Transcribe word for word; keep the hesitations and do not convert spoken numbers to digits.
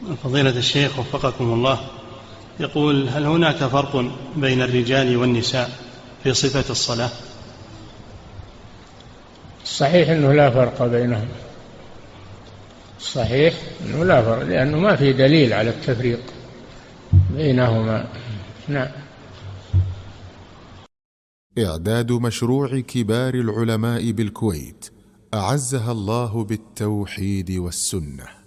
فضيلة الشيخ وفقكم الله، يقول: هل هناك فرق بين الرجال والنساء في صفة الصلاة؟ الصحيح أنه لا فرق بينهم، صحيح أنه لا فرق، لأنه ما في دليل على التفريق بينهما. نعم. إعداد مشروع كبار العلماء بالكويت أعزها الله بالتوحيد والسنة.